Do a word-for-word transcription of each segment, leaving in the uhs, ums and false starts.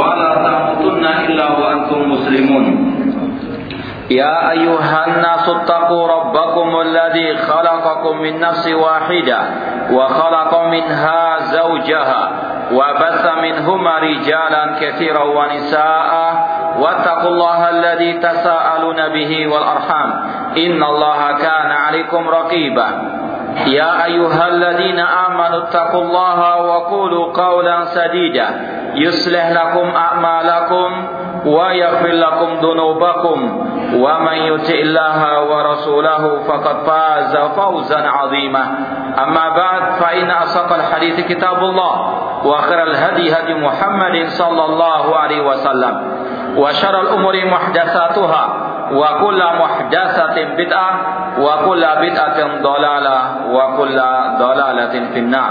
ولا تموتن إلا وأنتم مسلمون يا أيها الناس اتقوا ربكم الذي خلقكم من نفس واحدة وخلق منها زوجها وبث منهما رجالا كثيرا ونساء واتقوا الله الذي تساءلون به والأرحام إن الله كان عليكم رقيبا يا أيها الذين آمنوا اتقوا الله وقولوا قولا سديدا يصلح لكم أعمالكم ويغفر لكم ذنوبكم ومن يطع الله ورسوله فقد فاز فوزا عظيما أما بعد فإن أصدق الحديث كتاب الله وخير الهدي هدي محمد صلى الله عليه وسلم وشر الأمور محدثاتها وكل محدثة بدعة وكل بدعة ضلالة وكل ضلالة في النار.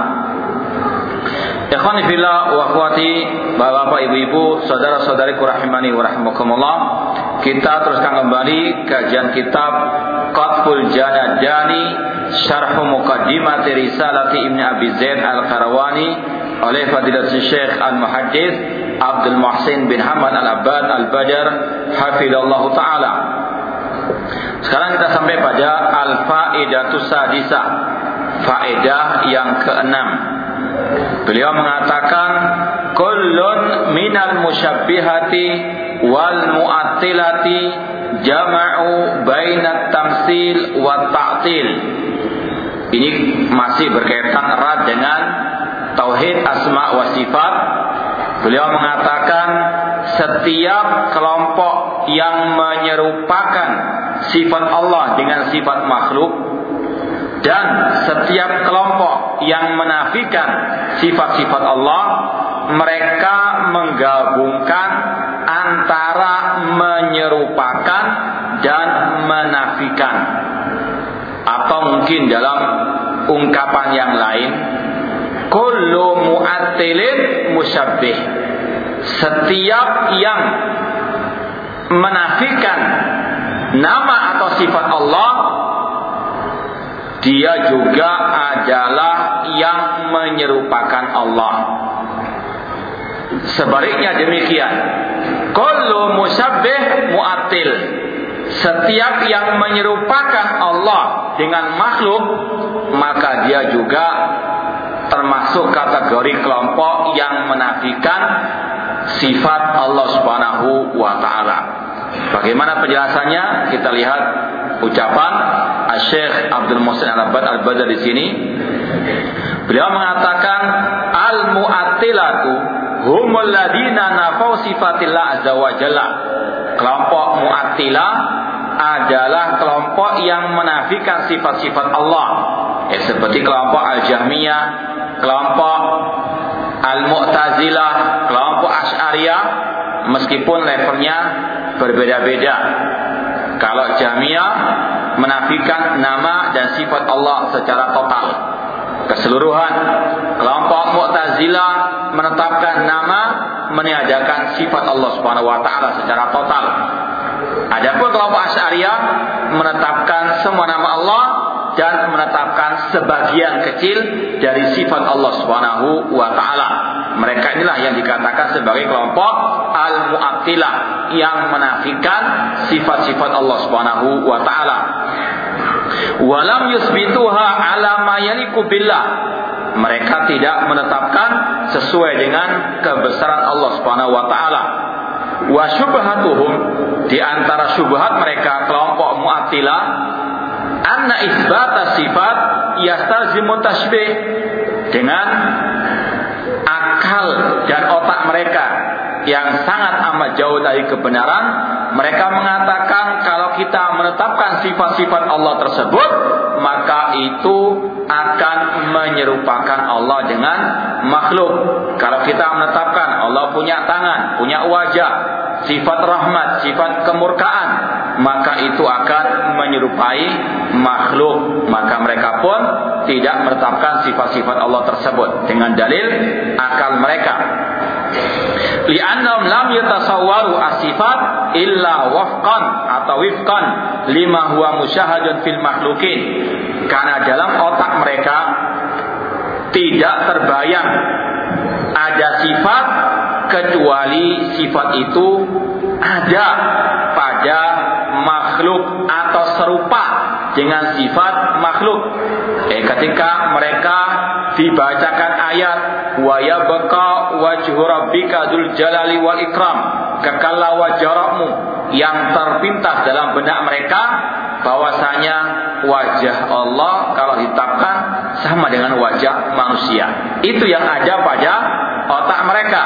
Ikhwani fillah wa akhwati, bapak-bapak, ibu-ibu, saudara-saudariku rahimani wa rahimakumullah. Kita teruskan kembali kajian kitab Qatful Janadani Syarh Muqaddimati Risalati Ibn Abi Zaid Al-Qarawani oleh Fadilatul Syekh Al-Muhaddits Abdul Muhsin bin Hamad Al-Abbad Al-Badr hafizallahu taala. Sekarang kita sampai pada Al-Faidatus Sadisah, faedah yang keenam. Beliau mengatakan kullun minal musyabbihati wal mu'attilati jama'u bainat tamsil wa ta'til. Ini masih berkaitan erat dengan tauhid asma wa sifat. Beliau mengatakan setiap kelompok yang menyerupakan sifat Allah dengan sifat makhluk dan setiap kelompok yang menafikan sifat-sifat Allah, mereka menggabungkan antara menyerupakan dan menafikan. Atau mungkin dalam ungkapan yang lain, kullu mu'attilin musyabbih. Setiap yang menafikan nama atau sifat Allah, dia juga adalah yang menyerupakan Allah. Sebaliknya demikian, kullu musyabbih mu'attil. Setiap yang menyerupakan Allah dengan makhluk, maka dia juga termasuk kategori kelompok yang menafikan sifat Allah Subhanahu wa taala. Bagaimana penjelasannya? Kita lihat ucapan Syekh Abdul Muhsin Al-Abbad Al-Badr di sini. Beliau mengatakan al-mu'attilatu humul ladina nafau sifatillah azza wa jalla. Kelompok mu'attilah adalah kelompok yang menafikan sifat-sifat Allah. Ya, seperti kelompok Al-Jahmiyah, kelompok Al-Mu'tazilah, kelompok Asy'ariyah, meskipun levelnya berbeda-beda. Kalau Jahmiyah menafikan nama dan sifat Allah secara total, keseluruhan. Kelompok Mu'tazilah menetapkan nama, meniadakan sifat Allah Subhanahu wa taala secara total. Adapun kelompok Asy'ariyah menetapkan semua nama Allah dan menetapkan sebagian kecil dari sifat Allah Subhanahu wa taala. Mereka inilah yang dikatakan sebagai kelompok al-mu'attilah yang menafikan sifat-sifat Allah Subhanahu wa taala. Walam yusbituha ala ma yaliqu billah. Mereka tidak menetapkan sesuai dengan kebesaran Allah Subhanahu wa taala. Wa syubhatuhum, di antara syubhat mereka kelompok mu'attilah, anna isbata sifat yastazimu tashbih. Dengan akal dan otak mereka yang sangat amat jauh dari kebenaran, mereka mengatakan kalau kita menetapkan sifat-sifat Allah tersebut, maka itu akan menyerupakan Allah dengan makhluk. Kalau kita menetapkan Allah punya tangan, punya wajah, sifat rahmat, sifat kemurkaan, maka itu akan menyerupai makhluk. Maka mereka pun tidak menetapkan sifat-sifat Allah tersebut dengan dalil akal mereka. Li'annahum lam yatasawwaru as-sifat illa wafqan atau wifqan lima huwa musyahadun fil makhlukin. Karena dalam otak mereka tidak terbayang ada sifat kecuali sifat itu ada pada makhluk atau serupa dengan sifat makhluk. Eh, ketika mereka dibacakan ayat wa yabqa wajhu rabbika dzul jalali wal ikram, kekallah wajhmu, yang terpintas dalam benak mereka bahwasanya wajah Allah kalau ditetapkan sama dengan wajah manusia. Itu yang ada pada otak mereka.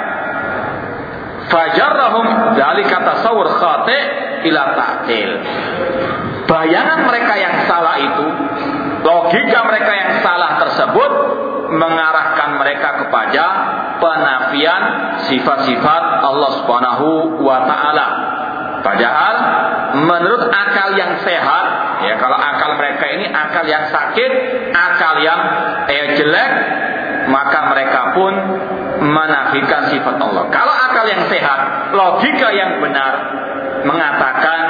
Fajarrahum dzalika tasawwur khati' ila ta'til. Bayangan mereka yang salah itu, logika mereka yang salah tersebut mengarahkan mereka kepada penafian sifat-sifat Allah Subhanahu wa taala. Padahal menurut akal yang sehat, ya kalau akal mereka ini akal yang sakit, akal yang eh, jelek, maka mereka pun menafikan sifat Allah. Kalau akal yang sehat, logika yang benar mengatakan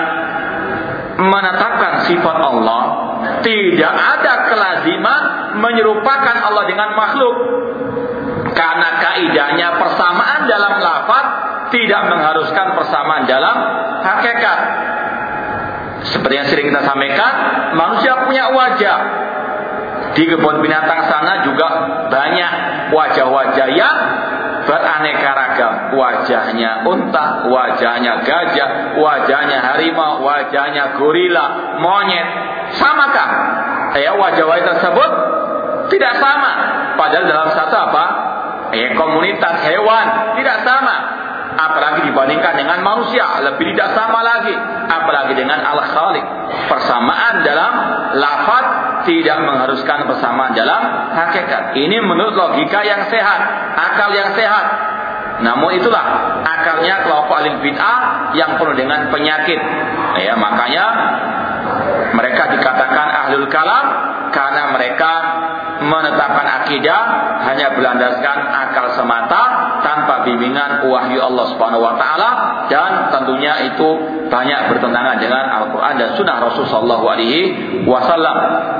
menetapkan sifat Allah, tidak ada kelaziman menyerupakan Allah dengan makhluk. Karena kaidahnya persamaan dalam lafaz tidak mengharuskan persamaan dalam hakikat. Seperti yang sering kita sampaikan, manusia punya wajah. Di kebun binatang sana juga banyak wajah-wajah yang beraneka ragam. Wajahnya unta, wajahnya gajah, wajahnya harimau, wajahnya gorila, monyet. Samakah? Ya, wajah-wajah tersebut tidak sama. Padahal dalam satu apa? Ya, komunitas hewan tidak sama. Apalagi dibandingkan dengan manusia, lebih tidak sama lagi. Apalagi dengan Al-Khaliq. Persamaan dalam lafaz tidak mengharuskan persamaan dalam hakikat. Ini menurut logika yang sehat, akal yang sehat. Namun itulah akalnya kelompok ahli bid'ah yang penuh dengan penyakit. Ya, makanya mereka dikatakan ahlul kalam karena mereka menetapkan akidah hanya berlandaskan akal semata tanpa bimbingan wahyu Allah Subhanahu wa taala, dan tentunya itu banyak bertentangan dengan Al-Qur'an dan sunnah Rasul sallallahu alaihi wasallam.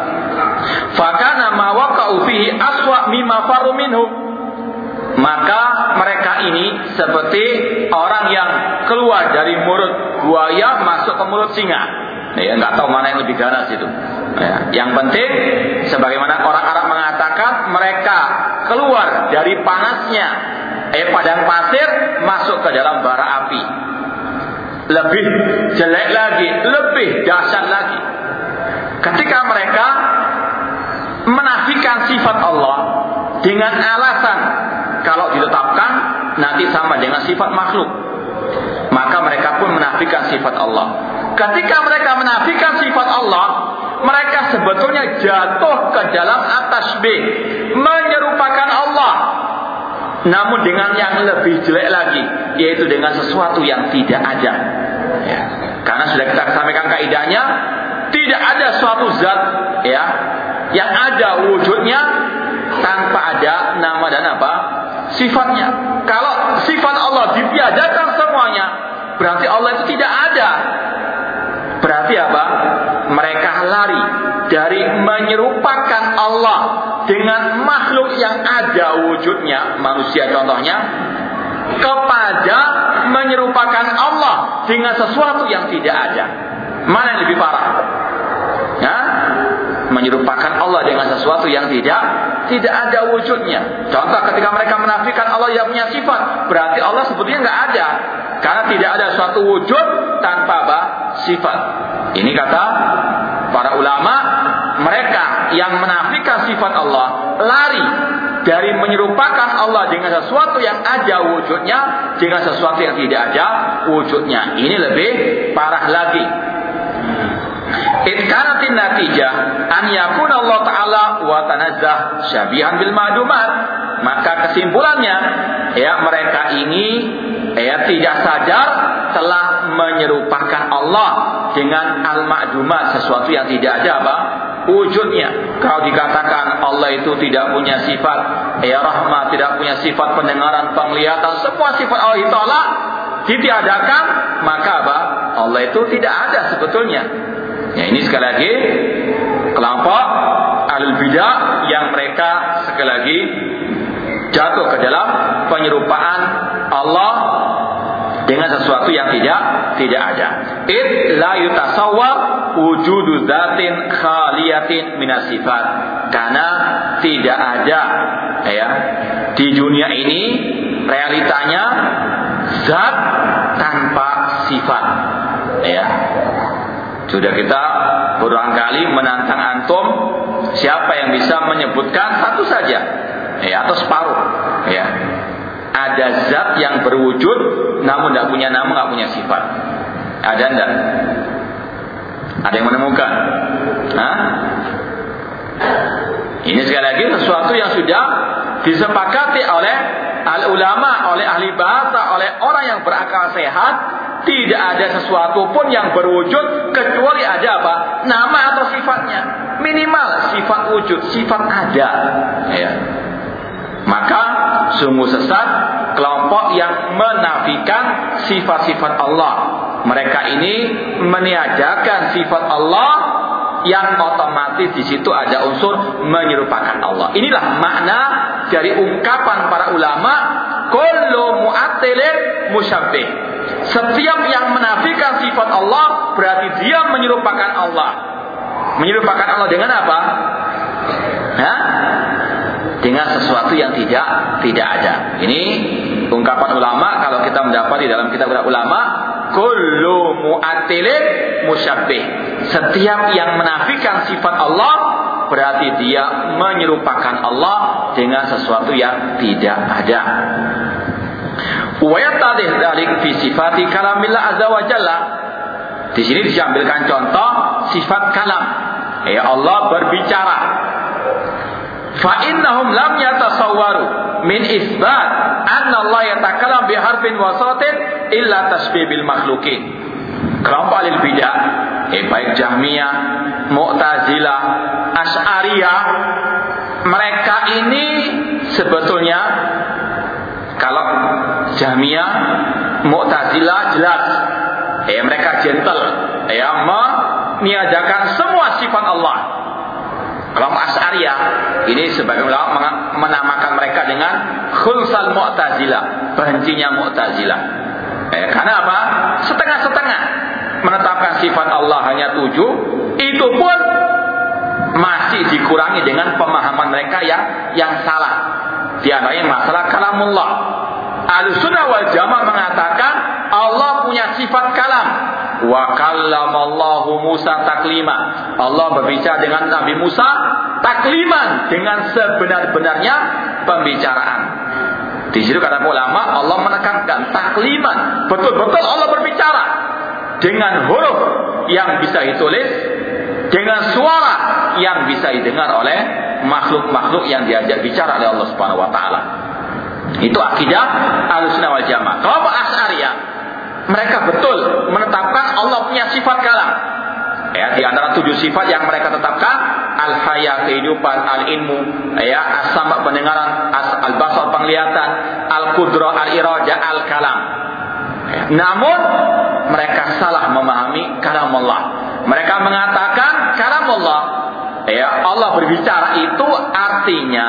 Fakana ma waqa'u fihi aswa mimma faru minhu. Maka mereka ini seperti orang yang keluar dari mulut buaya masuk ke mulut singa. Ya, nggak tahu mana yang lebih ganas itu. Ya, yang penting, sebagaimana orang Arab mengatakan, mereka keluar dari panasnya eh padang pasir masuk ke dalam bara api. Lebih jelek lagi, lebih dahsyat lagi. Ketika mereka menafikan sifat Allah dengan alasan kalau ditetapkan nanti sama dengan sifat makhluk, maka mereka pun menafikan sifat Allah. Ketika mereka menafikan sifat Allah, mereka sebetulnya jatuh ke dalam at-tasbih, menyerupakan Allah, namun dengan yang lebih jelek lagi, yaitu dengan sesuatu yang tidak ada. Ya. Karena sudah kita sampaikan kaidahnya, tidak ada suatu zat ya yang ada wujudnya tanpa ada nama dan apa sifatnya. Kalau sifat Allah ditiadakan semuanya, berarti Allah itu tidak ada. Berarti apa? Mereka lari dari menyerupakan Allah dengan makhluk yang ada wujudnya, manusia contohnya, kepada menyerupakan Allah dengan sesuatu yang tidak ada. Mana yang lebih parah? Ya? Menyerupakan Allah dengan sesuatu yang tidak tidak ada wujudnya. Contoh ketika mereka menafikan Allah yang punya sifat, berarti Allah sebetulnya nggak ada, karena tidak ada suatu wujud tanpa apa? Sifat. Ini kata para ulama, mereka yang menafikan sifat Allah lari dari menyerupakan Allah dengan sesuatu yang ada wujudnya dengan sesuatu yang tidak ada wujudnya. Ini lebih parah lagi. Itkanatin natijah an yakuna Allah Ta'ala wa tanazzah syabihan bil ma'dumat. Maka kesimpulannya, ya mereka ini ya tidak sadar telah menyerupakan Allah dengan al-ma'dumat, sesuatu yang tidak ada apa wujudnya. Kalau dikatakan Allah itu tidak punya sifat ya rahmat, tidak punya sifat pendengaran, penglihatan, semua sifat Allah ditolak, ditiadakan, maka apa? Allah itu tidak ada sebetulnya. Ya, ini sekali lagi kelompok ahlul bidah yang mereka sekali lagi jatuh ke dalam penyerupaan Allah dengan sesuatu yang tidak tidak ada. Id la yutasawwar wujudu dzatin khaliyatin minas sifat. Karena tidak ada ya di dunia ini realitanya zat tanpa sifat. Ya. Sudah kita berulang kali menantang antum, siapa yang bisa menyebutkan satu saja ya atau separuh ya. Ada zat yang berwujud namun tidak punya nama, tidak punya sifat. Ada enggak? Ada yang menemukan? Hah? Ini sekali lagi sesuatu yang sudah disepakati oleh al-ulama, oleh ahli bahasa, oleh orang yang berakal sehat. Tidak ada sesuatu pun yang berwujud kecuali ada apa? Nama atau sifatnya. Minimal sifat wujud, sifat ada. Ya. Maka sungguh sesat kelompok yang menafikan sifat-sifat Allah. Mereka ini meniadakan sifat Allah yang otomatis di situ ada unsur menyerupakan Allah. Inilah makna dari ungkapan para ulama, kullu mu'attilin musyabbih. Setiap yang menafikan sifat Allah berarti dia menyerupakan Allah. Menyerupakan Allah dengan apa? Hah? Dengan sesuatu yang tidak tidak ada. Ini ungkapan ulama kalau kita mendapati dalam kitab ulama, kullu mu'attilin musyabbih. Setiap yang menafikan sifat Allah berarti dia menyerupakan Allah dengan sesuatu yang tidak ada. Wa yatadih dzalik fi sifati kalamillah azza wa jalla. Di sini diambilkan contoh sifat kalam. Ya Allah berbicara. Fa innahum lam yatasawwaru min isbat anna Allah yatakallam bi harfin wa sautin illa tasbih bil makhluqin. Kelompok ahli bidah, eh, baik Jahmiyah, Mu'tazilah, Asy'ariyah, mereka ini sebetulnya kalau Jahmiyah, Mu'tazilah jelas, eh, mereka gentle, ya, meniadakan semua sifat Allah. Kelompok Asy'ariyah ini sebagai ulama menamakan mereka dengan khulsal Mu'tazilah, bencinya Mu'tazilah. Eh, karena apa? Setengah-setengah menetapkan sifat Allah hanya tujuh, itu pun masih dikurangi dengan pemahaman mereka yang yang salah. Di antaranya masalah kalamullah. Ahlussunnah wal Jamaah mengatakan Allah punya sifat kalam. Wa kallamallahu Musa taklima. Allah berbicara dengan Nabi Musa takliman, dengan sebenar-benarnya pembicaraan. Di situ kata ulama, Allah menekankan takliman. Betul-betul Allah berbicara dengan huruf yang bisa ditulis, dengan suara yang bisa didengar oleh makhluk-makhluk yang diajak bicara oleh Allah Subhanahu wa taala. Itu akidah Ahlussunnah wal Jamaah. Kelompok Asy'ariyah, mereka betul menetapkan Allah punya sifat kalam. Ya, di antara tujuh sifat yang mereka tetapkan, al-haya kehidupan, al-ilmu, ya, as-sama pendengaran, al-basar penglihatan, al-qudrah al-iradah, al-kalam. Ya. Namun mereka salah memahami kalam Allah. Mereka mengatakan kalam Allah, ya, Allah berbicara itu artinya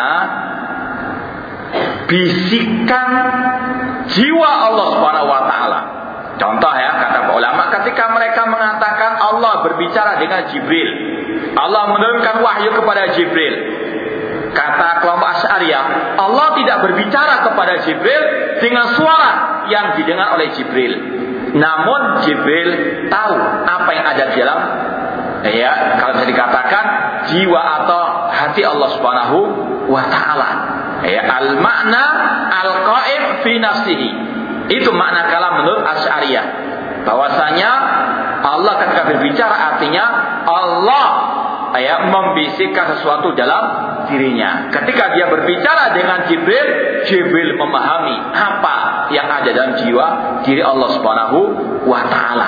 bisikan jiwa Allah Subhanahu wa taala. Contoh ya, kata para ulama, ketika mereka mengatakan Allah berbicara dengan Jibril, Allah menurunkan wahyu kepada Jibril. Kata kelompok Asy'ariyah, Allah tidak berbicara kepada Jibril dengan suara yang didengar oleh Jibril. Namun Jibril tahu apa yang ada di dalam, ya, kalau bisa dikatakan jiwa atau hati Allah Subhanahu wa taala. Ya, al-makna al-qa'im fi nafsihi. Itu makna kalam menurut Asy'ariyah. Bahwasanya Allah ketika berbicara artinya Allah, ya, membisikkan sesuatu dalam dirinya. Ketika dia berbicara dengan Jibril, Jibril memahami apa yang ada dalam jiwa diri Allah Subhanahu wa taala.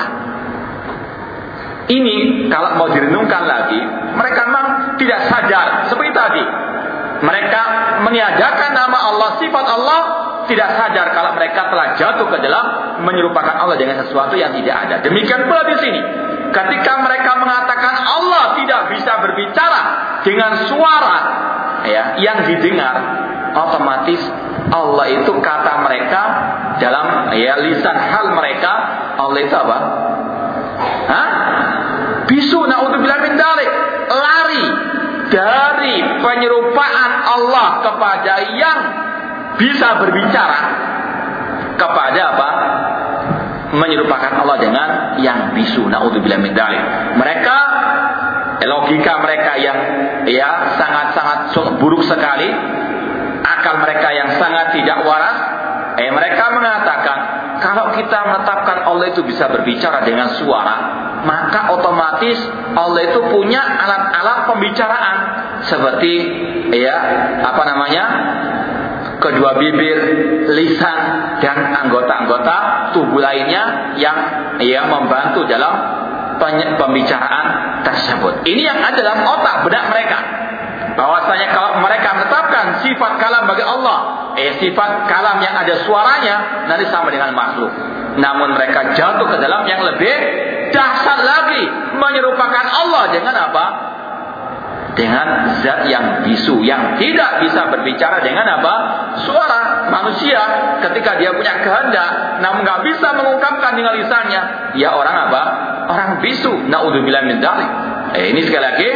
Ini kalau mau direnungkan lagi, mereka memang tidak sadar seperti tadi. Mereka meniadakan nama Allah, sifat Allah, tidak sadar kalau mereka telah jatuh ke dalam menyerupakan Allah dengan sesuatu yang tidak ada. Demikian pula di sini. Ketika mereka mengatakan Allah tidak bisa berbicara dengan suara, ya, yang didengar, otomatis Allah itu kata mereka dalam ya lisan hal mereka, Allah itu apa? Hah? Bisu, naudzubillah min dzalik, lari dari penyerupaan Allah kepada yang bisa berbicara, kepada apa? Menyerupakan Allah dengan yang bisu, naudzubillah min dzalik. Mereka, logika mereka yang ya sangat-sangat buruk sekali, akal mereka yang sangat tidak waras, eh mereka mengatakan kalau kita menetapkan Allah itu bisa berbicara dengan suara, maka otomatis Allah itu punya alat-alat pembicaraan seperti ya apa namanya kedua bibir, lisan dan anggota-anggota tubuh lainnya yang ya membantu dalam pembicaraan tersebut. Ini yang ada dalam otak benak mereka. Bahwasanya kalau mereka menetapkan sifat kalam bagi Allah, eh sifat kalam yang ada suaranya nanti sama dengan makhluk. Namun mereka jatuh ke dalam yang lebih dahsyat lagi, menyerupakan Allah dengan apa? Dengan zat yang bisu, yang tidak bisa berbicara dengan apa? Suara manusia. Ketika dia punya kehendak, namun nggak bisa mengungkapkan dengan lisannya, ya orang apa? Orang bisu. Naudzubillah min dzalik. Eh, ini sekali lagi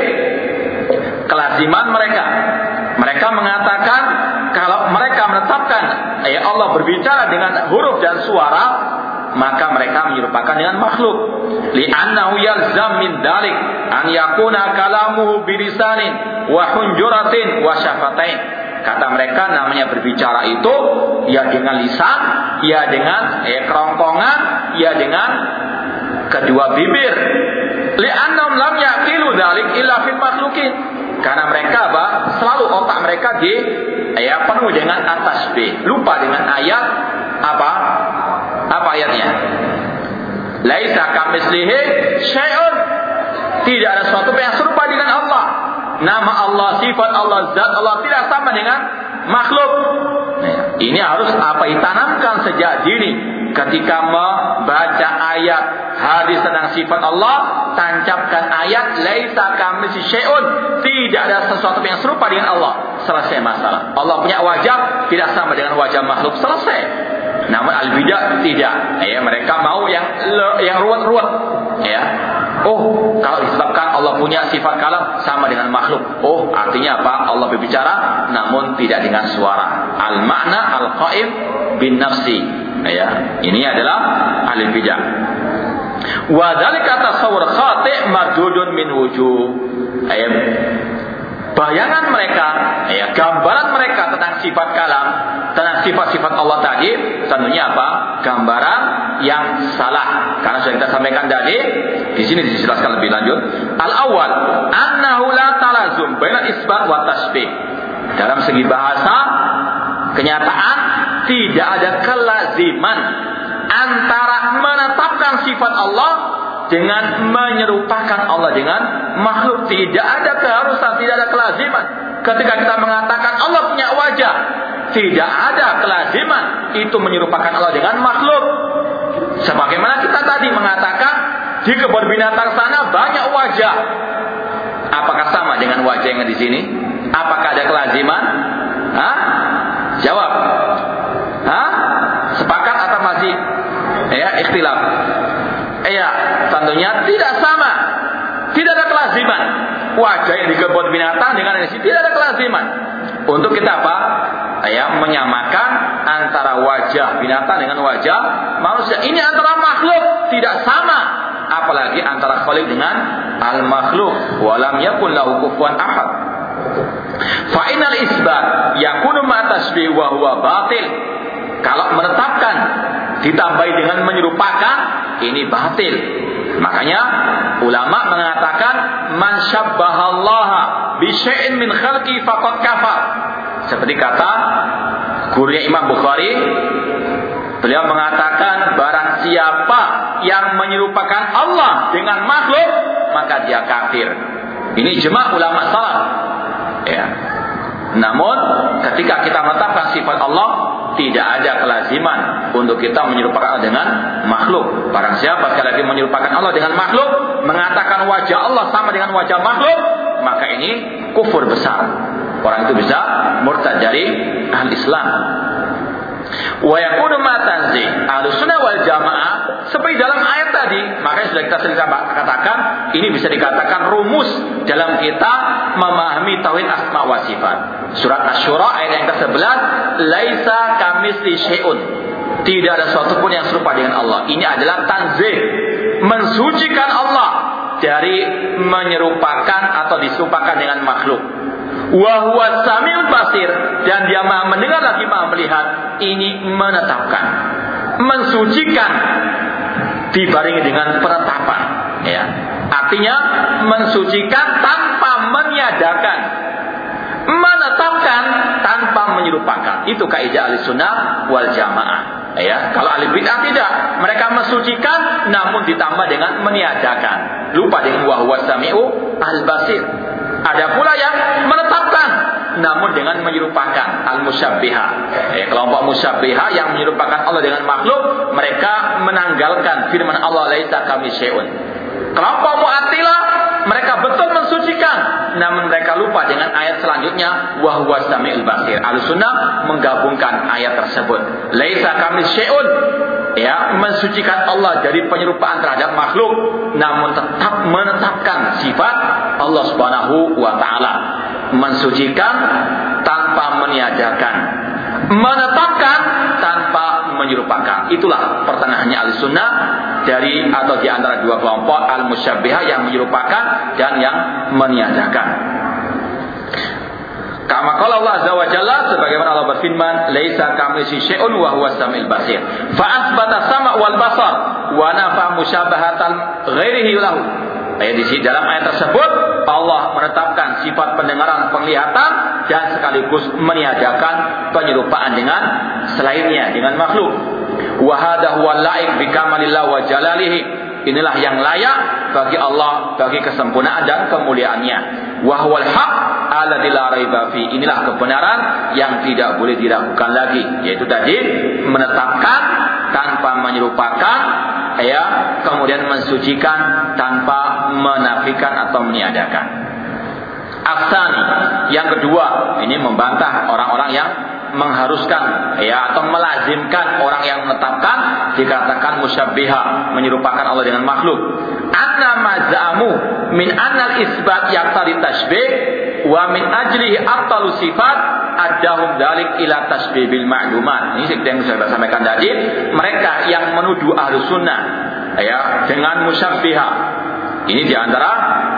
kelaziman mereka. Mereka mengatakan kalau mereka menetapkan ya Allah berbicara dengan huruf dan suara, maka mereka menyerupakan dengan makhluk. Li'annahu yalzam min dalik an yakuna kalamuhu birisanin wa hunjuratin wa syafatain. Kata mereka namanya berbicara itu ya dengan lisan, ya dengan ya kerongkongan, ya dengan kedua bibir. Li'annahum lam yaqilu dzalik illa fil makhluqin. Karena mereka apa? Selalu otak mereka di ya penuh dengan at-tasbih, lupa dengan ayat apa? Apa ayatnya? Laisa kamitslihi syai'un. Tidak ada sesuatu yang serupa dengan Allah. Nama Allah, sifat Allah, zat Allah tidak sama dengan makhluk. Ini harus apa ditanamkan sejak dini. Ketika membaca ayat hadis tentang sifat Allah, tancapkan ayat laisa kamitslihi syai'un. Tidak ada sesuatu yang serupa dengan Allah. Selesai masalah. Allah punya wajah tidak sama dengan wajah makhluk. Selesai. Namun al-bidah tidak. Ya, mereka mau yang yang ruwet-ruwet. Ya. Oh, kalau disebabkan Allah punya sifat kalam sama dengan makhluk. Oh, artinya apa? Allah berbicara namun tidak dengan suara. Al-makna al-qaim bin nafsi. Ya, ini adalah al-bidah. Wa dzalika tasawwur khati' mardudun min wujuh. Ya. Bayangan mereka, ya, gambaran mereka tentang sifat kalam, tentang sifat-sifat Allah tadi, tentunya apa? Gambaran yang salah. Karena sudah kita sampaikan tadi, di sini dijelaskan lebih lanjut. Al-awwal, annahu la talazum bainal isbat wa tasbih. Dalam segi bahasa, kenyataan tidak ada kelaziman antara menetapkan sifat Allah dengan menyerupakan Allah dengan makhluk. Tidak ada keharusan, tidak ada kelaziman. Ketika kita mengatakan Allah punya wajah, tidak ada kelaziman itu menyerupakan Allah dengan makhluk. Sebagaimana kita tadi mengatakan di kebun binatang sana banyak wajah. Apakah sama dengan wajah yang di sini? Apakah ada kelaziman? Hah? Jawab. Hah? Sepakat atau masih ya ikhtilaf? Iya, tentunya tidak sama. Tidak ada kelaziman. Wajah yang di kebun binatang dengan yang di sini tidak ada kelaziman. Untuk kita apa? Ya, menyamakan antara wajah binatang dengan wajah manusia. Ini antara makhluk tidak sama. Apalagi antara khaliq dengan al-makhluk. Walam yakun lahu kufuwan ahad. Fa inal isbat yakunu ma tasbih wa huwa batil. Kalau menetapkan ditambahi dengan menyerupakan, ini batil. Makanya ulama mengatakan man syabbahallaha bi syai'in min khalqi faqad kafar. Seperti kata gurunya Imam Bukhari, beliau mengatakan barang siapa yang menyerupakan Allah dengan makhluk, maka dia kafir. Ini ijma' ulama salaf. Ya. Namun ketika kita menetapkan sifat Allah, tidak ada kelaziman untuk kita menyerupakan Allah dengan makhluk. Barang siapa sekali lagi menyerupakan Allah dengan makhluk, mengatakan wajah Allah sama dengan wajah makhluk, maka ini kufur besar. Orang itu bisa murtad dari ahli Islam. Wa yakunu ma tanzi Ahlussunnah wal Jamaah seperti dalam ayat tadi. Makanya sudah kita sering katakan, ini bisa dikatakan rumus dalam kita memahami tauhid asma wa sifat. Surat Asy-Syura ayat yang kesebelas, laisa kamitsli syai'un. Tidak ada sesuatu pun yang serupa dengan Allah. Ini adalah tanzih, mensucikan Allah dari menyerupakan atau diserupakan dengan makhluk. Wa huwa samiul basir, dan dia maha mendengar lagi maha melihat. Ini menetapkan, mensucikan dibarengi dengan penetapan, ya. Artinya mensucikan tanpa meniadakan, menetapkan tanpa menyerupakan. Itu kaidah Ahlussunnah wal Jamaah, ya. Kalau ahli bid'ah tidak, mereka mensucikan namun ditambah dengan meniadakan, lupa dengan wa huwa samiu al basir. Ada pula yang menetapkan namun dengan menyerupakan, al-musyabbihah. Eh, kelompok musyabbihah yang menyerupakan Allah dengan makhluk, mereka menanggalkan firman Allah laisa kamisyai'un. Kelompok Mu'attilah, mereka betul mensucikan namun mereka lupa dengan ayat selanjutnya wa huwas samiul basir. Ahlussunnah menggabungkan ayat tersebut. Laisa kamisyai'un, ya, mensucikan Allah dari penyerupaan terhadap makhluk namun tetap menetapkan sifat Allah Subhanahu wa taala. Mensucikan tanpa meniadakan, menetapkan tanpa menyerupakan. Itulah pertengahannya Ahlussunnah dari atau di antara dua kelompok al-musyabbihah yang menyerupakan dan yang meniadakan. Kama qala Allah azza wa jalla, sebagaimana Allah berfirman, laisa kamitslihi syai'un wa huwas samiul basir. Fa asbata sama' wal basar wa nafa musyabahatan ghairihi lahu. Ayat di sini dalam ayat tersebut Allah menetapkan sifat pendengaran, penglihatan, dan sekaligus meniadakan penyerupaan dengan selainnya, dengan makhluk. Wa hadha huwa laik bi kamalillah wa jalalihi. Inilah yang layak bagi Allah, bagi kesempurnaan dan kemuliaannya. Wa huwal haq alladzi la raiba fi. Inilah kebenaran yang tidak boleh diragukan lagi, yaitu tadi menetapkan tanpa menyerupakan, ya, kemudian mensucikan tanpa menafikan atau meniadakan. Asani, yang kedua, ini membantah orang-orang yang mengharuskan, ya, atau melazimkan orang yang menetapkan dikatakan musyabbiha, menyerupakan Allah dengan makhluk. Anna maz'amu min annal isbat yaqtadi tasybih wa min ajlihi abtalu sifat adahum dalik ila tasbih bil ma'lumat. Ini seperti yang saya sampaikan tadi, mereka yang menuduh Ahlussunnah, ya, dengan musyabbiha. Ini diantara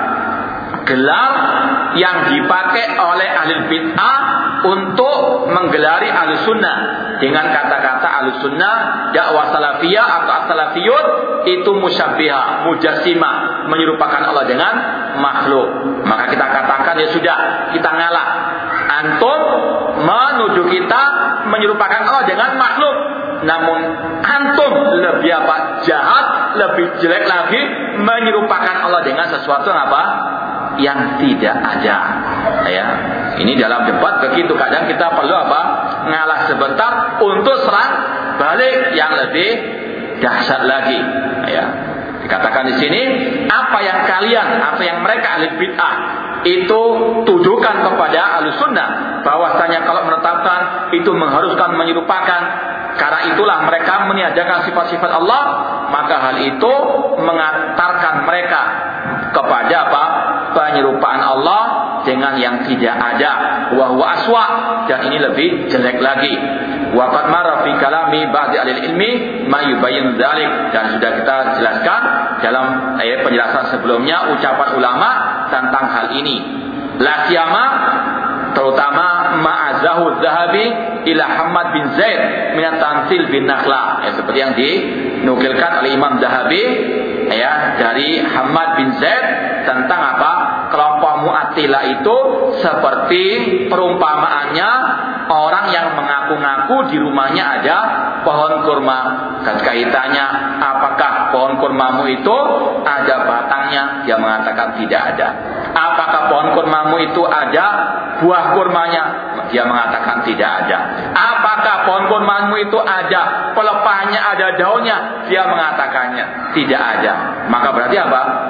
gelar yang dipakai oleh ahli bid'ah untuk menggelari Ahlussunnah dengan kata-kata Ahlussunnah, dakwah salafiyah atau as-salafiyun itu musyabbiha, mujassimah, menyerupakan Allah dengan makhluk. Maka kita katakan, ya sudah, kita ngalah. Antum menuduh kita menyerupakan Allah dengan makhluk, namun antum lebih apa? Jahat, lebih jelek lagi menyerupakan Allah dengan sesuatu yang apa? Yang tidak ada. Ya, ini dalam debat begitu, kadang kita perlu apa? Ngalah sebentar untuk serang balik yang lebih dahsyat lagi. Ya, dikatakan di sini, apa yang kalian, apa yang mereka ahli bid'ah itu tuduhkan kepada Ahlussunnah, bahwasanya kalau menetapkan itu mengharuskan menyerupakan, karena itulah mereka meniadakan sifat-sifat Allah, maka hal itu mengantarkan mereka kepada apa? Penyerupaan Allah dengan yang tidak ada. Wa huwa aswa, dan ini lebih jelek lagi. Wa qad marra fi kalami ba'd ahli ilmi ma yubayyin dzalik, dan sudah kita jelaskan dalam ayat penjelasan sebelumnya ucapan ulama tentang hal ini. La siyama, terutama ma'azahu Dzahabi ila Hamad bin Zaid min at-Tamtsil bin Nakhla, ya, seperti yang dinukilkan oleh Imam Dzahabi, ya, dari Hamad bin Zaid tentang apa? Kelompok Mu'attilah itu seperti perumpamaannya orang yang mengaku-ngaku di rumahnya ada pohon kurma. Kaitannya, apakah pohon kurmamu itu ada batangnya? Dia mengatakan tidak ada. Apakah pohon kurmamu itu ada buah kurmanya? Dia mengatakan tidak ada. Apakah pohon kurmamu itu ada pelepahnya, ada daunnya? Dia mengatakannya tidak ada. Maka berarti apa?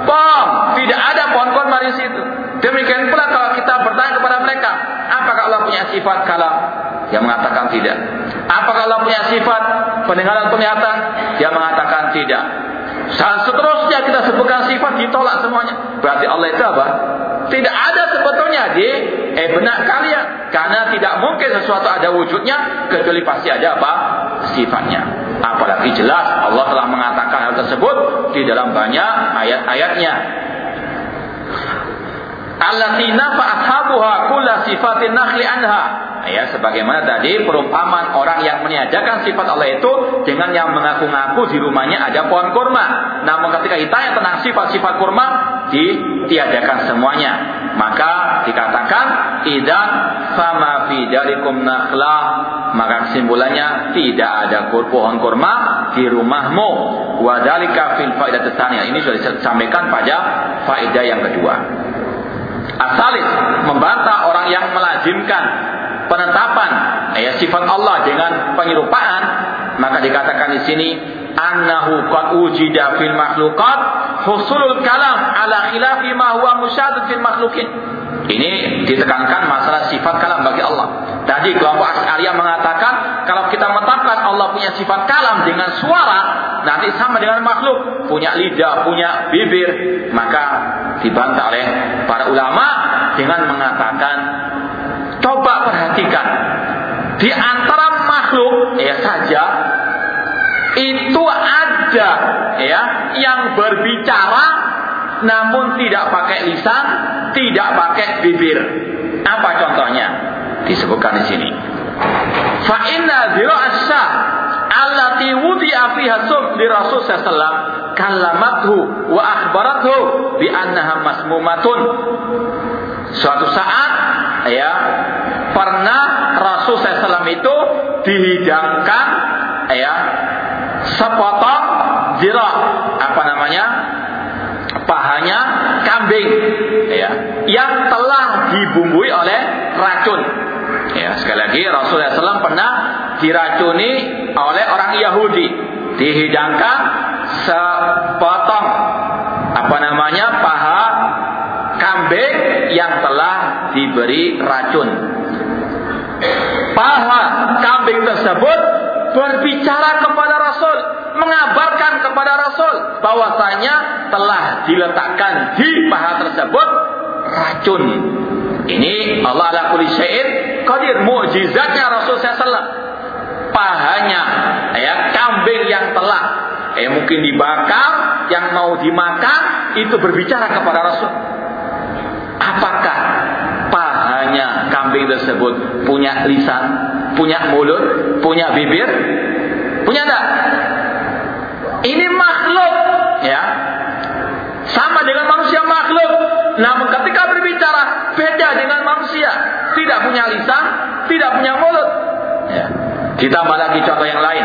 Pohon, tidak ada pohon kurma di situ. Demikian pula kalau kita bertanya kepada mereka, apakah Allah punya sifat kalam? Dia mengatakan tidak. Apakah Allah punya sifat pendengaran penglihatan? Dia mengatakan tidak. Dan seterusnya kita sebutkan sifat, ditolak semuanya. Berarti Allah itu apa? Tidak ada sebetulnya di eh, benak kalian. Karena tidak mungkin sesuatu ada wujudnya kecuali pasti ada apa? Sifatnya. Apalagi jelas Allah telah mengatakan hal tersebut di dalam banyak ayat-ayatnya. Allati nafa ashabuha kulla sifatin nakhli anha. Ya, sebagaimana tadi perumpamaan orang yang meniadakan sifat Allah itu dengan yang mengaku-ngaku di rumahnya ada pohon kurma. Namun ketika ditanya tentang sifat-sifat kurma, ditiadakan semuanya. Maka dikatakan idzan fama fi darikum nakhlah, maka kesimpulannya tidak ada pohon kurma di rumahmu. Wa dzalika fil faidah tsaniyah. Ini sudah disampaikan pada faedah yang kedua. Asalis membantah orang yang melazimkan penetapan ya, sifat Allah dengan penyerupaan, maka dikatakan di sini annahu qad wujida fil makhluqat husulul kalam ala khilafi ma huwa musyahadun fil makhluqin. Ini ditekankan masalah sifat kalam bagi Allah. Tadi kelompok Asy'ariyah mengatakan kalau kita menetapkan Allah punya sifat kalam dengan suara, nanti sama dengan makhluk, punya lidah, punya bibir. Maka dibantah oleh para ulama dengan mengatakan, coba perhatikan, di antara makhluk ya saja itu ada ya yang berbicara namun tidak pakai lisan, tidak pakai bibir. Apa contohnya? Disebutkan di sini. Fa inna dhira'asya allati wudi'a fiha sum li Rasul sallallahu alaihi wasallam kallamathu wa akhbarathu bi annaha masmumatun. Suatu saat ya pernah Rasul sallallahu alaihi wasallam itu dihidangkan ya sepotong zira, apa namanya? Pahanya kambing ya, yang telah dibumbui oleh racun. Ya, sekali lagi Rasulullah shallallahu alaihi wasallam pernah diracuni oleh orang Yahudi, dihidangkan sepotong apa namanya paha kambing yang telah diberi racun. Paha kambing tersebut berbicara kepada Rasul, mengabarkan kepada Rasul bahwasanya telah diletakkan di paha tersebut racun. Ini Allah ala kulli syai'in qadir, mukjizatnya Rasul sallallahu alaihi wasallam. Pahanya ya kambing yang telah eh mungkin dibakar, yang mau dimakan itu berbicara kepada Rasul. Apakah pahanya kambing tersebut punya lisan, punya mulut, punya bibir? Punya enggak? Ini makhluk ya. Sama dengan manusia makhluk. Namun ketika berbicara beda dengan manusia, tidak punya lisan, tidak punya mulut. Ya. Ditambah lagi contoh yang lain.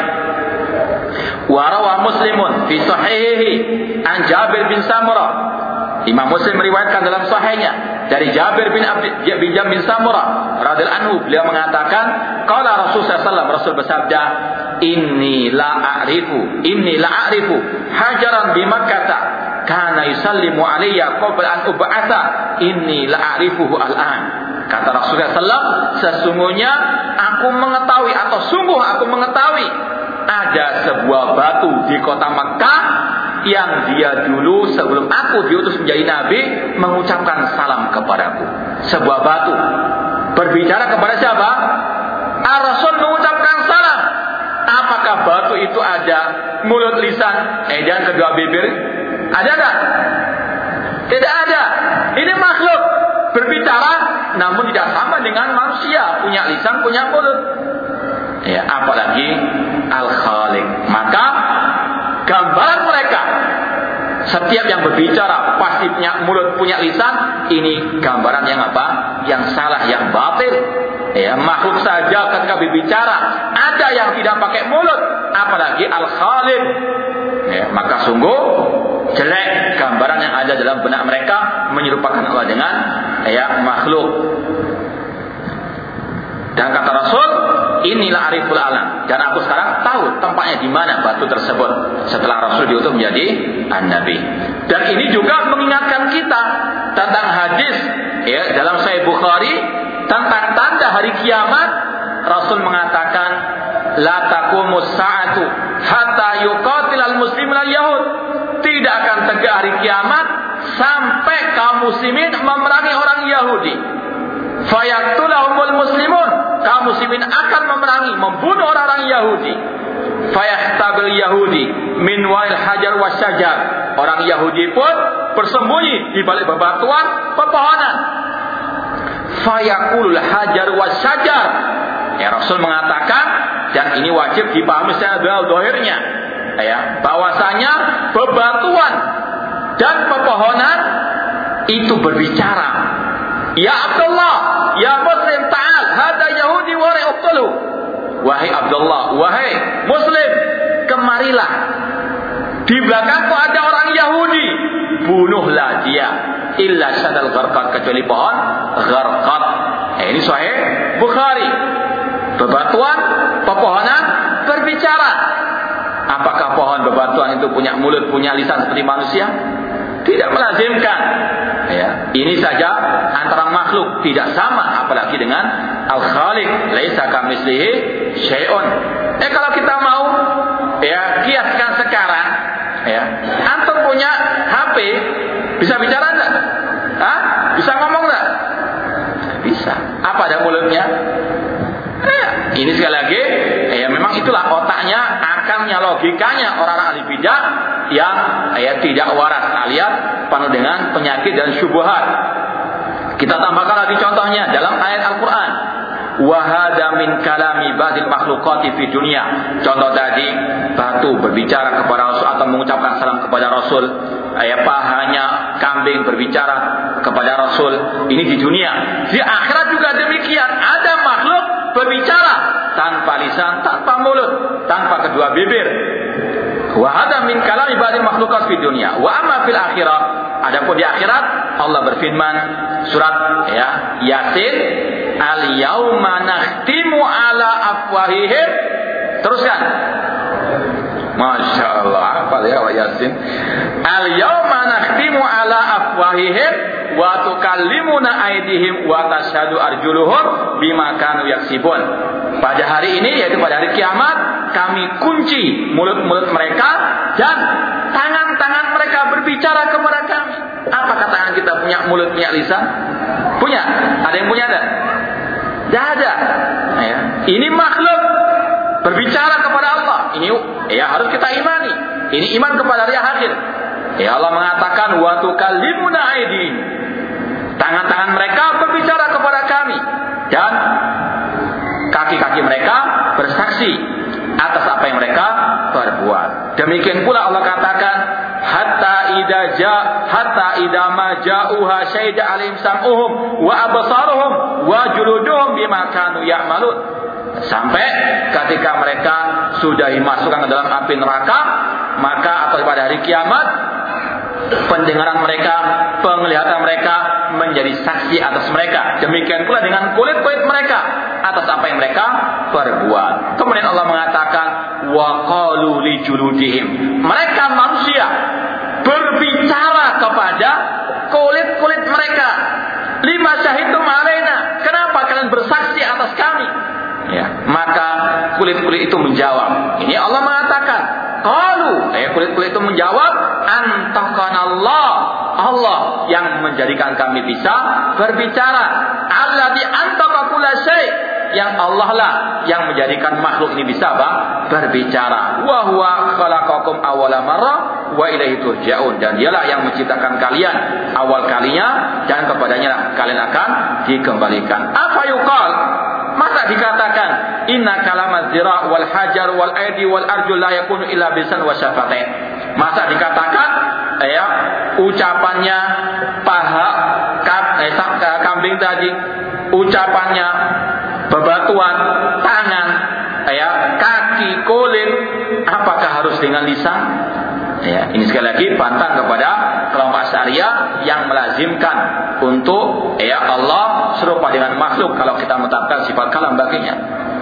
Wa rawa Muslimun fi sahihihi an Jabir bin Samurah. Imam Muslim meriwayatkan dalam sahihnya dari Jabir bin Abd bin Jam bin Samurah radhiyallahu anhu, beliau mengatakan qala Rasul sallallahu alaihi wasallam, Rasul bersabda, inni la a'rifu inni la a'rifu hajaran bi Makkah kana yusallimu alayya qabla an ub'atha inni la a'rifuhu al-an. Kata Rasulullah sallallahu alaihi wasallam, sesungguhnya aku mengetahui atau sungguh aku mengetahui ada sebuah batu di kota Makkah yang dia dulu sebelum aku diutus menjadi nabi mengucapkan salam kepadaku. Sebuah batu berbicara kepada siapa? Ar-Rasul mengucapkan salam. Apakah batu itu ada mulut, lisan, eh dan kedua bibir? Ada tak? Tidak ada. Ini makhluk berbicara namun tidak sama dengan manusia, punya lisan, punya mulut. Ya, apalagi Al-Khaliq. Maka gambaran mereka, setiap yang berbicara pasti punya mulut, punya lisan, ini gambaran yang apa? Yang salah, yang batil. Ya, makhluk saja ketika berbicara ada yang tidak pakai mulut, apalagi Al-Khaliq. Ya, maka sungguh jelek gambaran yang ada dalam benak mereka menyerupakan Allah dengan ya makhluk. Dan kata Rasul, inilah ariful alam, dan aku sekarang tahu tempatnya di mana batu tersebut setelah Rasul diutus menjadi an-nabi. Dan ini juga mengingatkan kita tentang hadis ya dalam Sahih Bukhari tentang tanda hari kiamat. Rasul mengatakan, la taqumus sa'atu hatta yuqatilal muslimin al-yahud. Tidak akan tegak hari kiamat sampai kaum muslimin memerangi orang Yahudi. Fayaktulahumul muslimun, kaum muslimin akan memerangi, membunuh orang-orang Yahudi. Fayahtabil Yahudi min wa'il hajar wasyajar. Orang Yahudi pun bersembunyi di balik bebatuan pepohonan. Fayakulul hajar wasyajar. Ya, Rasul mengatakan, dan ini wajib dipahami secara zahirnya, ya, bahwasanya bebatuan dan pepohonan itu berbicara. Ya Abdullah, ya Muslim, ta'al, hada Yahudi wa ra'uqtulu. Wahai Abdullah, wahai Muslim, kemarilah. Di belakangku ada orang Yahudi, bunuhlah dia. Illa syadal gharqat, kecuali pohon gharqat. Eh, ini Sahih Bukhari. Bebatuan, pepohonan berbicara. Apakah pohon bebatuan itu punya mulut, punya lisan seperti manusia? Tidak melazimkan. Ya, ini saja antara makhluk, tidak sama apalagi dengan Al-Khaliq. Laisa kamitslihi syai'un. Eh kalau kita mau ya kiaskan sekarang, ya, antum punya H P, bisa bicara enggak? Hah? Bisa ngomong enggak? Bisa. Apa ada mulutnya? Ya, ini sekali lagi, ya memang itulah otaknya, akalnya, logikanya orang-orang ahli bidah yang ya tidak waras alias penuh dengan penyakit dan syubhat. Kita tambahkan lagi contohnya dalam ayat Al-Quran. Wa hada min kalami ba'dil makhluqati fi dunya. Contoh tadi, batu berbicara kepada Rasul atau mengucapkan salam kepada Rasul. Ya, pahanya kambing berbicara kepada Rasul. Ini di dunia. Di akhirat juga demikian. Ada makhluk berbicara tanpa lisan, tanpa mulut, tanpa kedua bibir. Wa hada min kalami ba'dil makhluqat fi dunya. Wa amma fil akhirah, adapun di akhirat Allah berfirman surat ya Yasin, al yauma nakhtimu ala afwahihim. Teruskan. Masya Allah, apa ya wa Yasin? Al yauma nakhtimu ala afwahihim wa tukallimuna aydihim wa tashhadu arjuluhum bima kanu yaksibun. Pada hari ini, yaitu pada hari kiamat, kami kunci mulut-mulut mereka dan tangan-tangan mereka berbicara kepada kami. Apakah tangan kita punya mulut, punya lisan? Punya? Ada yang punya ada? Tidak ada. Ya. Ini makhluk berbicara kepada Allah. Ini ya harus kita imani. Ini iman kepada hari akhir. Ya, Allah mengatakan wa tukallimuna aydihim. Tangan-tangan mereka berbicara kepada kami dan kaki-kaki mereka bersaksi atas apa yang mereka perbuat. Demikian pula Allah katakan hatta idza ja hatta idza ma ja'uha syahida alaihim sam'uhum wa absaruhum wa juluduhum bima kanu ya'malun. Sampai ketika mereka sudah dimasukkan ke dalam api neraka, maka atau pada hari kiamat pendengaran mereka, penglihatan mereka menjadi saksi atas mereka. Demikian pula dengan kulit-kulit mereka atas apa yang mereka perbuat. Kemudian Allah mengatakan wa qalu li juludihim. Mereka manusia berbicara kepada kulit-kulit mereka. Lima syahidtum alaina. Kenapa kalian bersaksi atas kami? Ya, maka kulit-kulit itu menjawab. Ini Allah mengatakan qalu, eh kulit-kulit itu menjawab antaqanallah. Allah yang menjadikan kami bisa berbicara. Alladzi antaqa kulla syai', yang Allah lah yang menjadikan makhluk ini bisa bang, berbicara. Wa huwa khalaqakum awwala marrah wa ilaihi turja'un, dan dialah yang menciptakan kalian awal kalinya dan kepadanya lah kalian akan dikembalikan. Apa yuqal? Masa dikatakan inna kalamaz zira' wal hajar wal aidi wal arjul la yakunu illa bisan wa syafatain. Masa dikatakan ya ucapannya paha eh, kambing tadi, ucapannya bebatuan, tangan, ya kaki, kulit, apakah harus dengan lisan? Ya, ini sekali lagi pantang kepada kelompok Asy'ariyah yang melazimkan untuk ya Allah serupa dengan makhluk kalau kita menetapkan sifat kalam baginya.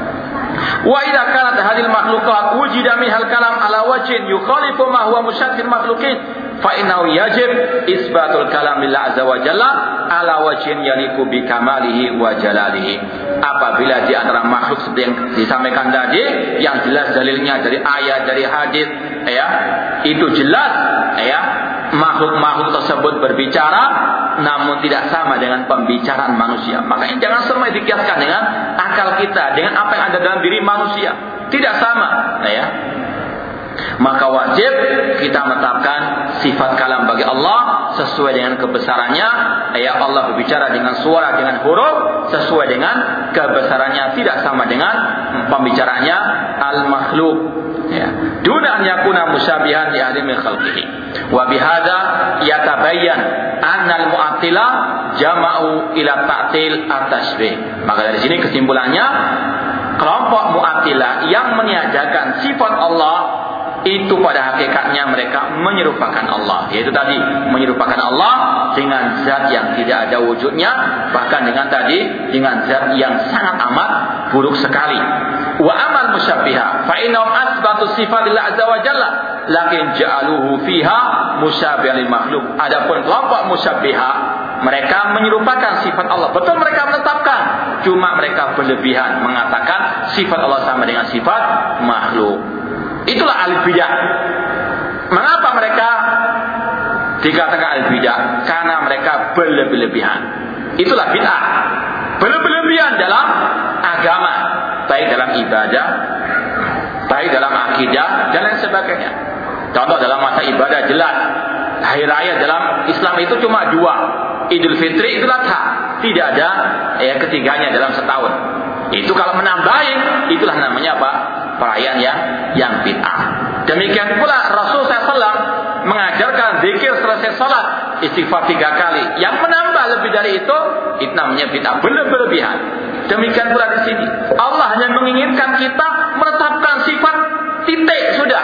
Wa idza kanat hadhil makhluqat wujida minhal kalam ala wajhin yukhalifu ma huwa musyaddil makhluqin fa innahu yajib isbatul kalam lillah azza wa jalla ala wajhin yaliqu bi kamalihi wa jalalihi. Apabila di antara makhluk seperti yang disampaikan tadi, yang jelas dalilnya dari ayat, dari hadis, ya, itu jelas, ya, makhluk-makhluk tersebut berbicara, namun tidak sama dengan pembicaraan manusia. Makanya jangan semua dikiaskan dengan akal kita, dengan apa yang ada dalam diri manusia. Tidak sama, ya. Maka wajib kita menetapkan sifat kalam bagi Allah sesuai dengan kebesarannya. Ya, Allah berbicara dengan suara, dengan huruf sesuai dengan kebesarannya, tidak sama dengan pembicaraannya al-makhluk. Ya. Duna an yakuna musyabihan li ahli min khalqihi. Wa bihadza yatabayyan anna al-mu'attilah jama'u ila ta'til at-tashbih. Maka dari sini kesimpulannya, kelompok mu'attilah yang meniadakan sifat Allah itu pada hakikatnya mereka menyerupakan Allah. Yaitu tadi, menyerupakan Allah dengan zat yang tidak ada wujudnya, bahkan dengan tadi dengan zat yang sangat amat buruk sekali. Wa amal musyabbiha fa innahum asbatu sifatillah azza wa jalla lakin ja'aluhu fiha musyabbihan lil makhluk. Adapun kelompok musyabbiha, mereka menyerupakan sifat Allah. Betul mereka menetapkan, cuma mereka berlebihan mengatakan sifat Allah sama dengan sifat makhluk. Itulah ahli bidah. Mengapa mereka dikatakan ahli bidah? Karena mereka berlebih-lebihan. Itulah bid'ah. Berlebih-lebihan dalam agama, baik dalam ibadah, baik dalam akidah dan lain sebagainya. Contoh dalam masa ibadah jelas, hari raya dalam Islam itu cuma dua, Idul Fitri, Idul Adha. Tidak ada ya ketiganya dalam setahun. Itu kalau menambahin, itulah namanya apa? Perayaan yang yang bid'ah. Demikian pula Rasul sallallahu alaihi wasallam mengajarkan zikir selesai salat istighfar tiga kali. Yang menambah lebih dari itu, itu namanya bid'ah, berlebihan. Demikian pula di sini. Allah hanya menginginkan kita menetapkan sifat titik sudah.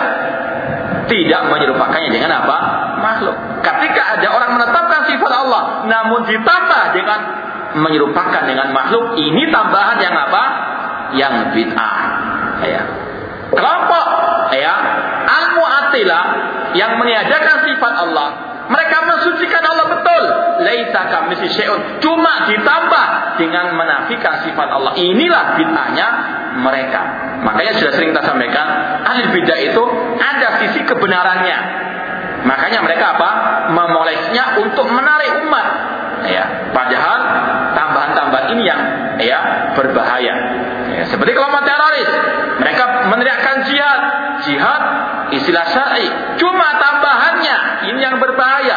Tidak menyerupakannya dengan apa? Makhluk. Ketika ada orang menetapkan sifat Allah, namun ditambah dengan menyerupakan dengan makhluk, ini tambahan yang apa? Yang bid'ah. Ya. Kelompok ya al-mu'attilah yang meniadakan sifat Allah, mereka mensucikan Allah betul, laisa kamitslihi syai'un, cuma ditambah dengan menafikan sifat Allah. Inilah bid'ahnya mereka. Makanya sudah sering kita sampaikan, ahli bidah itu ada sisi kebenarannya. Makanya mereka apa? Memolesnya untuk menarik umat. Ya, padahal tambahan-tambahan ini yang ya berbahaya. Ya, seperti kelompok teroris, mereka meneriakkan jihad, jihad istilah syar'i, cuma tambahannya ini yang berbahaya,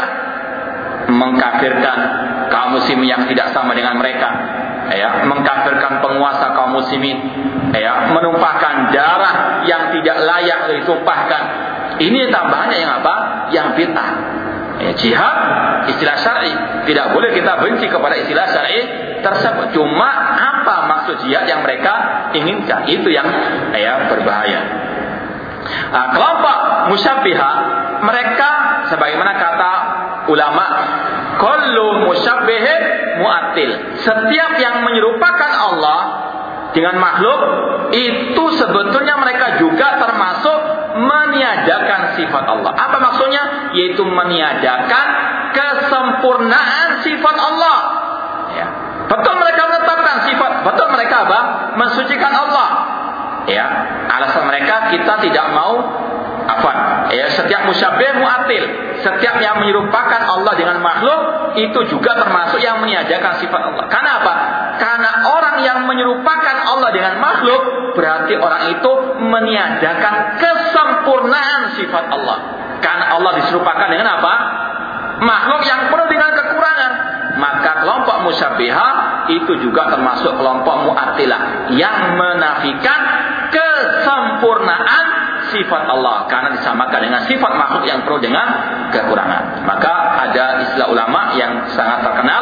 mengkafirkan kaum muslimin yang tidak sama dengan mereka, ya, mengkafirkan penguasa kaum muslimin, ya, menumpahkan darah yang tidak layak ditumpahkan. Ini tambahannya yang apa? Yang bid'ah. Ya, jihad istilah syar'i, tidak boleh kita benci kepada istilah syar'i tersebut. Cuma apa maksud jihad yang mereka inginkan, itu yang ya berbahaya. Nah, kelompok musyabbiha, mereka sebagaimana kata ulama, kullu musyabbihin mu'attil. Setiap yang menyerupakan Allah dengan makhluk itu sebetulnya mereka juga termasuk meniadakan sifat Allah. Apa maksudnya? Yaitu meniadakan kesempurnaan sifat Allah. Ya. Betul mereka menetapkan sifat, betul mereka apa? Mensucikan Allah. Ya, alasan mereka kita tidak mau apa? Ya, setiap musyabbih mu'attil, setiap yang menyerupakan Allah dengan makhluk itu juga termasuk yang meniadakan sifat Allah. Karena apa? Karena orang yang menyerupakan Allah dengan makhluk berarti orang itu meniadakan kesempurnaan sifat Allah. Karena Allah diserupakan dengan apa? Makhluk yang penuh dengan kekurangan. Maka kelompok musyabbiha itu juga termasuk kelompok mu'attilah yang menafikan kesempurnaan sifat Allah karena disamakan dengan sifat makhluk yang penuh dengan kekurangan. Maka ada istilah ulama yang sangat terkenal,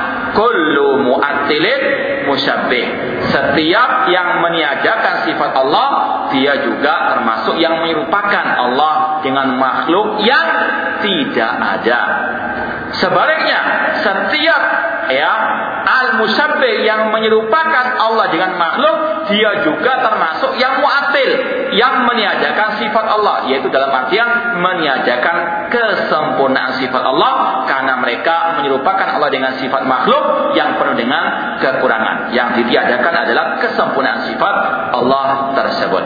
kullu mu'attilin musyabbih. Setiap yang meniadakan sifat Allah, dia juga termasuk yang menyerupakan Allah dengan makhluk yang tidak ada. Sebaliknya, setiap ya al-musyabbih yang menyerupakan Allah dengan makhluk, dia juga termasuk yang mu'attil, yang meniadakan sifat Allah, yaitu dalam artian meniadakan kesempurnaan sifat Allah, karena mereka menyerupakan Allah dengan sifat makhluk yang penuh dengan kekurangan. Yang ditiadakan adalah kesempurnaan sifat Allah tersebut.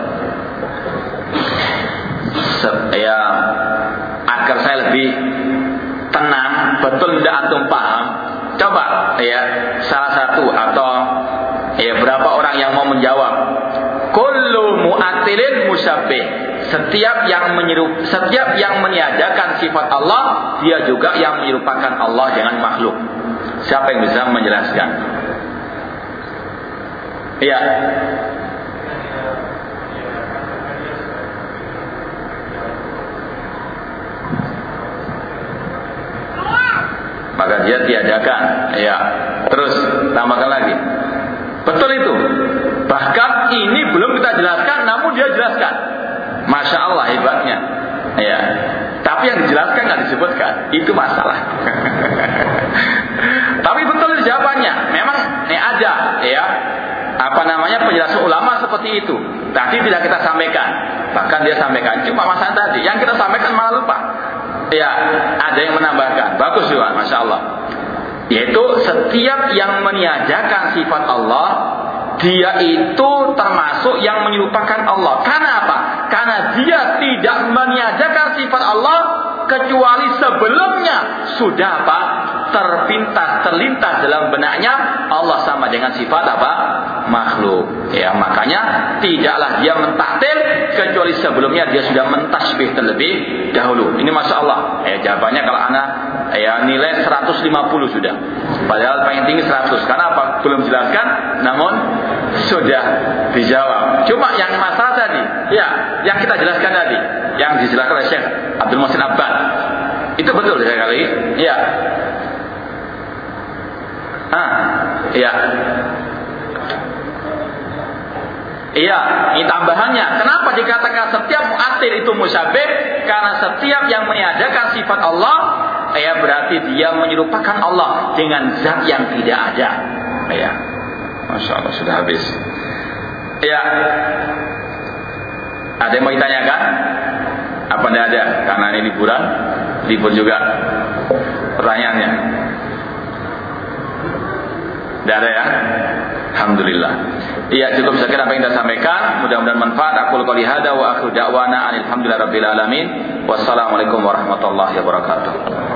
Ya, agar saya lebih tenang, betul tidak antum paham? Coba ya salah satu atau ya berapa orang yang mau menjawab. Kullu mu'attilin musyabbih. Setiap yang menyerup, setiap yang meniadakan sifat Allah, dia juga yang menyerupakan Allah dengan makhluk. Siapa yang bisa menjelaskan? Iya. Maka dia tiadakan, ya. Terus tambahkan lagi. Betul itu. Bahkan ini belum kita jelaskan, namun dia jelaskan. Masya Allah hebatnya. Ya. Tapi yang dijelaskan nggak disebutkan. Itu masalah. Tapi betul jawabannya. Memang ini ada, ya. Apa namanya penjelasan ulama seperti itu. Tadi tidak kita sampaikan. Bahkan dia sampaikan. Cuma masalah tadi. Yang kita sampaikan malah lupa. Ya, ada yang menambahkan. Bagus juga, Masya Allah. Yaitu setiap yang meniadakan sifat Allah, dia itu termasuk yang menyerupakan Allah. Karena apa? Karena dia tidak meniadakan sifat Allah kecuali sebelumnya sudah apa? Terpintas, terlintas dalam benaknya Allah sama dengan sifat apa? Makhluk. Ya, makanya tidaklah dia mentaktil kecuali sebelumnya dia sudah mentasbih terlebih dahulu. Ini Masya Allah. Ya, jawabannya kalau anak ya nilai seratus lima puluh sudah. Padahal paling tinggi seratus. Karena apa? Belum jelaskan, namun sudah dijawab. Cuma yang masalah tadi, ya, yang kita jelaskan tadi, yang dijelaskan oleh Syekh Abdul Muhsin Abbad, itu betul sekali. Ya. Ah, iya. Iya, ini tambahannya. Kenapa dikatakan setiap mu'attil itu musyabbih? Karena setiap yang meniadakan sifat Allah, ya berarti dia menyerupakan Allah dengan zat yang tidak ada. Ya. Masya Allah sudah habis. Ya. Ada yang mau ditanyakan? Apa tidak ada? Karena ini liburan, libur juga. Pertanyaannya. Tidak ada ya? Alhamdulillah. Iya, cukup sekian apa yang kita sampaikan. Mudah-mudahan manfaat. Aku qouli hada wa akhiru da'wana alhamdulillahirabbil alamin. Wassalamualaikum warahmatullahi wabarakatuh.